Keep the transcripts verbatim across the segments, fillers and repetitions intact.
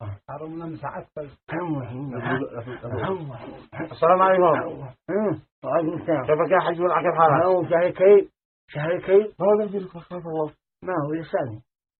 حرمنا مساعدة. السلام عليكم. وعليكم السلام. كيفك يا حج والعك الحالة؟ هو شهر كيف؟ شهر كيف؟ ما هو يجيلك خاف الله. ما هو لساني.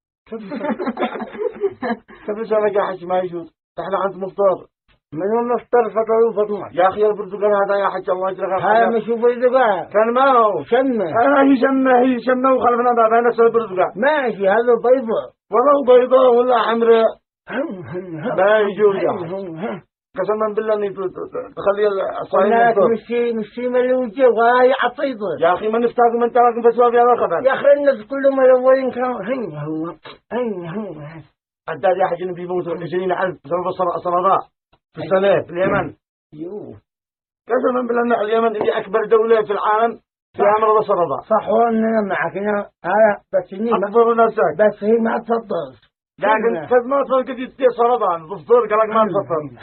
كيف لسانك يا حج ما يجوز؟ احنا عند مفطر. من هو مفطر فطروا فطمة. يا أخي البرتقال هذا يا حج الله يجزاك خير. هذا مش برتقال. كان ما هو. شمة. أنا هي شمة هي شمة وخلفنا بابا نفس البرتقال. ماشي هذا بيضة. والله بيضاء ولا حمراء. ما يجوز يا حج. قسما بالله اني تخلي الصايم مفطر. مشي مشي ملوجة وهاي عطيضة. يا أخي من نفتاق من تراكم فسوا في هذا الخبر. يا أخي الناس كلهم الأولين كانوا هن هو هن هو. عداد يا حج النبي يموت عشرين ألف بسبب الصلاة في السنة في اليمن. يوه. قسما بالله ان اليمن هي اكبر دولة في العالم في امراض السرطان. صح وانا معك هنا هذا بس اني اكبر الناس بس هي ما تفضل. لكن فز ما تفضل كذي تصير سرطان تفطر قالك ما تفطر.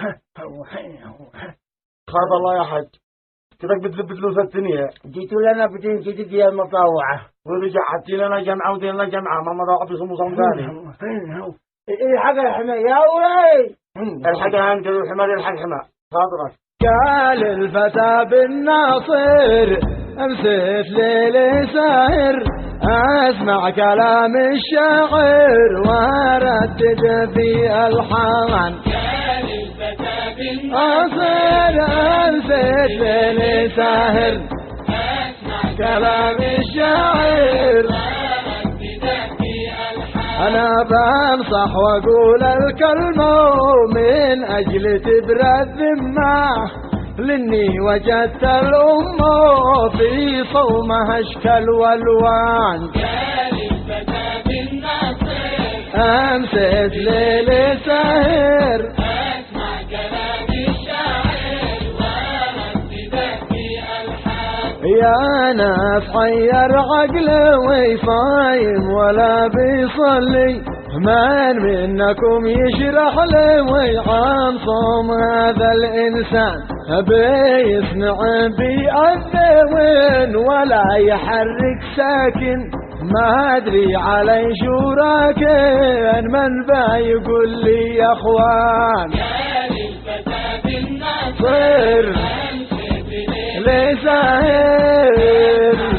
خاف الله يا حج كذا بتلبس له الدنيا. جيتوا لنا بدين جديد يا المطاوعة ورجع حتى لنا جمعة ودينا جمعة ما مضى في صوم صوم ثاني. الحق الحمى يا ولي الحق عن كذا الحمى الحق حمى خاطرك. قال الفتى بالناصر امسك ليلي ساهر اسمع كلام الشاعر واردد في الحان. قال الفتى بالناصر امسك ليلي ساهر اسمع كلام الشاعر واردد في الحان. انا بنصح واقول الكلمة من اجل تبرى الذمة لاني وجدت الأمة في صومها اشكال والوان. قال الفتى بالناصر امسك ليلي ساهر اسمع كلام الشاعر واردد في الحان. يا ناس حير عقله ويصايم ولا بيصلي من منكم يشرح لي عن صوم هذا الإنسان بيسمع بيأذن ولا يحرك ساكن ما أدري علي شو راكن من بيقول لي يا أخوان. قال الفتى بالناصر لي ساهر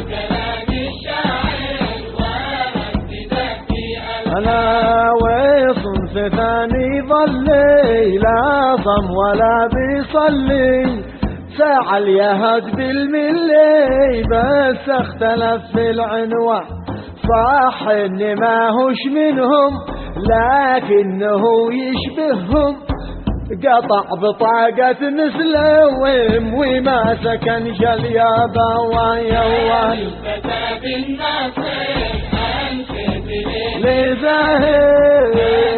أنا وصنف ثاني ظلي لا صم ولا بيصلي ساعة اليهد بالملي بس اختلف في العنوان. صح اني ما هوش منهم لكنه يشبههم قطع بطاقة مسلم وما سكن شل يا بوايوان. الفتى بالناصر لي زاهر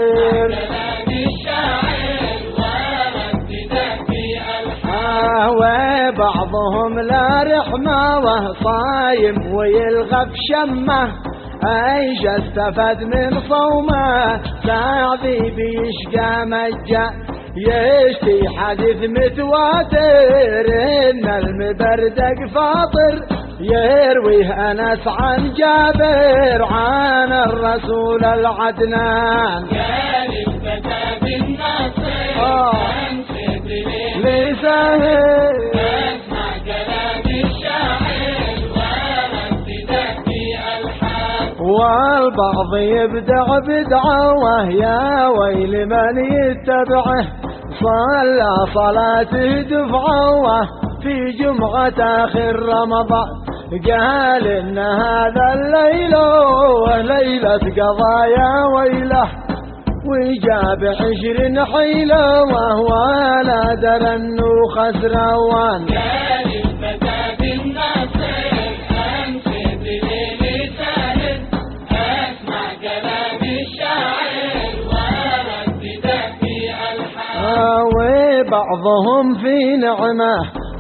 الشاعر واردد في الحان. وبعضهم لا رحمة وهو صايم ويلغى بشمه ايش استفاد من صومه ساعدي بيشقى مجا يشتي حديث متواتر ان المبردق فاطر يرويه أنس عن جابر عن الرسول العدنان. قال الفتى بالناصر امسك لي ساهر اسمع كلام الشاعر واردد في الحان. والبعض يبدع بدعة وهي ويل من يتبعه صلى صلاته دفعة في جمعة آخر رمضان قال إن هذا الليل ليلة قضايا ويله وجاب عشرين حيلة وهو لا درى إنه خسروان. قال الفتى بالناصر أمسك ليلي ساهر أسمع كلام الشاعر واردد في الحان. وبعضهم في نعمة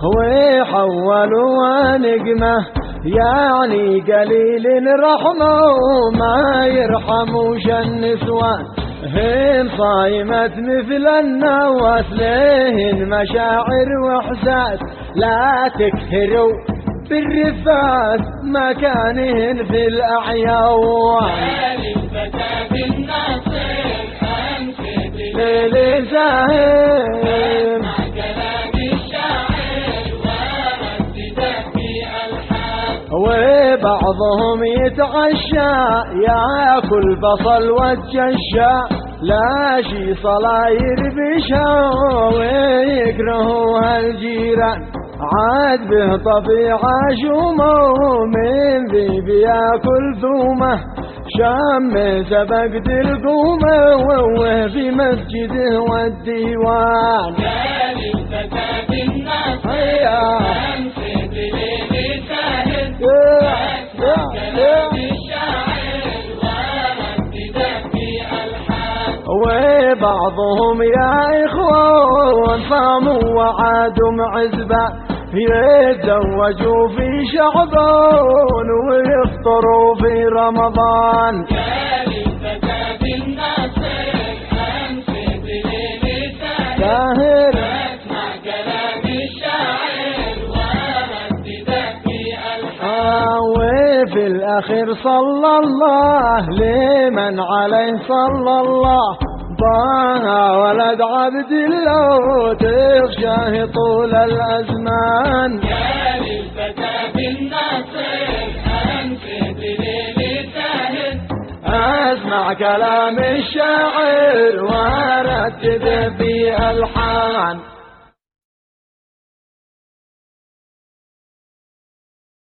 وحولوا نقمة يعني قليل رحمة وما يرحموش النسوان. هن صايمت مثل النواس لهن مشاعر واحساس لا تكهروا بالرفاس مكانهن في الأعيان. قال الفتى بالناصر أمسك ساهم وبعضهم يتعشى ياكل بصل والجشا لا شي صلاير بشا ويكرهوها الجيران عاد به طبيعة شومه من ذي بياكل ثومه شام سبق القومه وهو في مسجده والديوان قال الفتاة الناس أمسك ليلي ساهل واسمع كلام الشاعر وردد في ألحان وبعضهم يا إخوان صاموا وعادوا معزبا يتزوجوا في شعبان ويفطروا في رمضان قال الفتاة الناس أمسك ليلي ساهر ساهل واسمع كلام الشاعر وردد في ألحان وفي الأخير صلى الله لمن عليه صلى الله طه ولد عبد الله تخشاه طول الأزمان قال الفتاة الناصر أنشد ليلي ساهل أسمع كلام الشاعر وأردد في ألحان